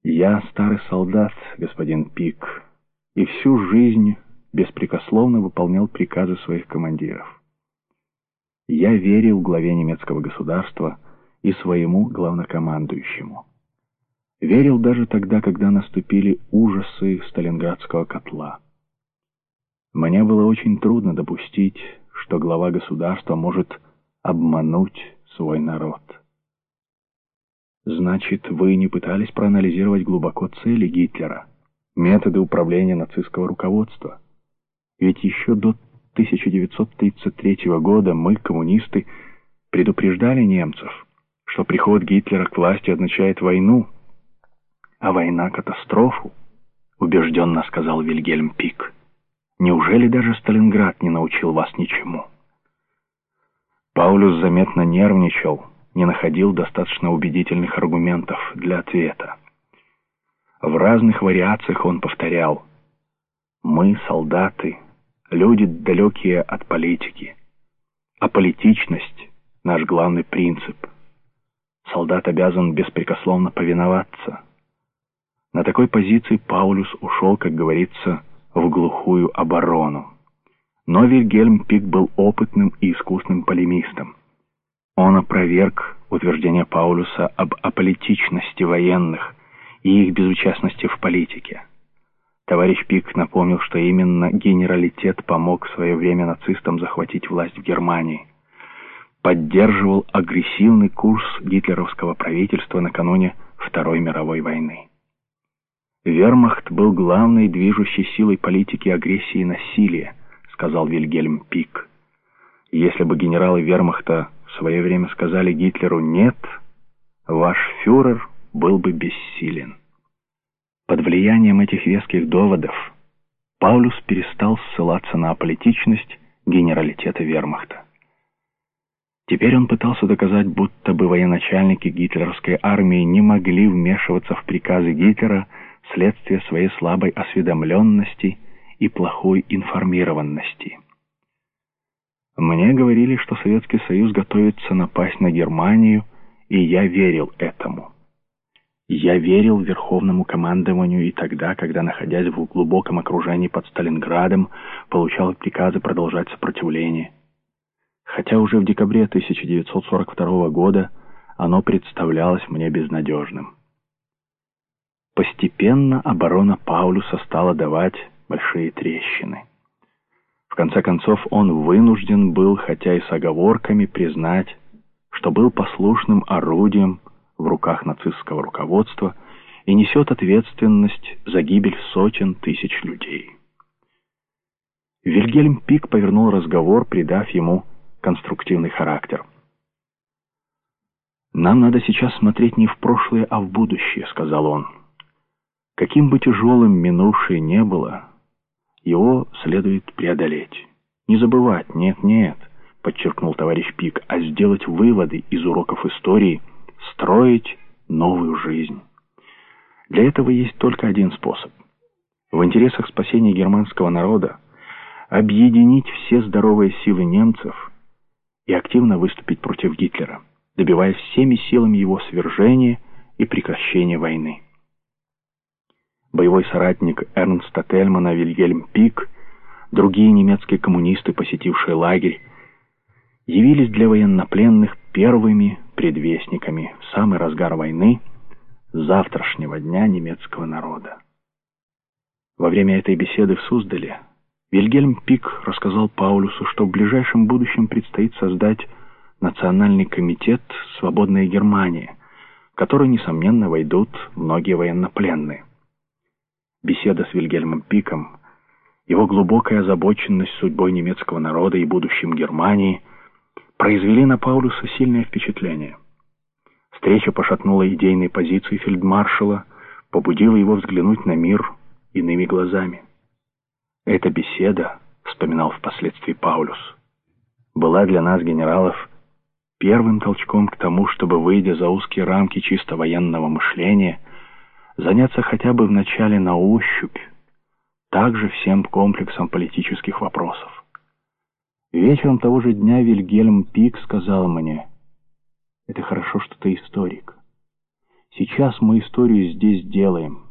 Я старый солдат, господин Пик, и всю жизнь беспрекословно выполнял приказы своих командиров. Я верил главе немецкого государства и своему главнокомандующему. Верил даже тогда, когда наступили ужасы Сталинградского котла. Мне было очень трудно допустить, что глава государства может обмануть свой народ. Значит, вы не пытались проанализировать глубоко цели Гитлера, методы управления нацистского руководства? Ведь еще до 1933 года мы, коммунисты, предупреждали немцев, что приход Гитлера к власти означает войну, а война — катастрофу, убежденно сказал Вильгельм Пик. Неужели даже Сталинград не научил вас ничему? Паулюс заметно нервничал, не находил достаточно убедительных аргументов для ответа. В разных вариациях он повторял: «Мы, солдаты, люди, далекие от политики, а политичность — наш главный принцип. Солдат обязан беспрекословно повиноваться». На такой позиции Паулюс ушел, как говорится, в глухую оборону. Но Вильгельм Пик был опытным и искусным полемистом. Он опроверг утверждение Паулюса об аполитичности военных и их безучастности в политике. Товарищ Пик напомнил, что именно генералитет помог в свое время нацистам захватить власть в Германии, поддерживал агрессивный курс гитлеровского правительства накануне Второй мировой войны. «Вермахт был главной движущей силой политики агрессии и насилия», сказал Вильгельм Пик. «Если бы генералы вермахта в свое время сказали Гитлеру «нет», ваш фюрер был бы бессилен». Под влиянием этих веских доводов Паулюс перестал ссылаться на аполитичность генералитета вермахта. Теперь он пытался доказать, будто бы военачальники гитлеровской армии не могли вмешиваться в приказы Гитлера вследствие своей слабой осведомленности и плохой информированности. Мне говорили, что Советский Союз готовится напасть на Германию, и я верил этому. Я верил Верховному командованию и тогда, когда, находясь в глубоком окружении под Сталинградом, получал приказы продолжать сопротивление. Хотя уже в декабре 1942 года оно представлялось мне безнадежным. Постепенно оборона Паулюса стала давать большие трещины. В конце концов, он вынужден был, хотя и с оговорками, признать, что был послушным орудием в руках нацистского руководства и несет ответственность за гибель сотен тысяч людей. Вильгельм Пик повернул разговор, придав ему конструктивный характер. «Нам надо сейчас смотреть не в прошлое, а в будущее», — сказал он. «Каким бы тяжелым минувшее не было, его следует преодолеть. Не забывать, нет», — подчеркнул товарищ Пик, «а сделать выводы из уроков истории, строить новую жизнь. Для этого есть только один способ. В интересах спасения германского народа объединить все здоровые силы немцев и активно выступить против Гитлера, добиваясь всеми силами его свержения и прекращения войны». Боевой соратник Эрнста Тельмана Вильгельм Пик, другие немецкие коммунисты, посетившие лагерь, явились для военнопленных первыми предвестниками в самый разгар войны завтрашнего дня немецкого народа. Во время этой беседы в Суздале Вильгельм Пик рассказал Паулюсу, что в ближайшем будущем предстоит создать Национальный комитет «Свободная Германия», в который, несомненно, войдут многие военнопленные. Беседа с Вильгельмом Пиком, его глубокая озабоченность судьбой немецкого народа и будущим Германии произвели на Паулюса сильное впечатление. Встреча пошатнула идейные позиции фельдмаршала, побудила его взглянуть на мир иными глазами. «Эта беседа, — вспоминал впоследствии Паулюс, — была для нас, генералов, первым толчком к тому, чтобы, выйдя за узкие рамки чисто военного мышления, заняться хотя бы вначале на ощупь также всем комплексом политических вопросов. Вечером того же дня Вильгельм Пик сказал мне: «Это хорошо, что ты историк. Сейчас мы историю здесь делаем.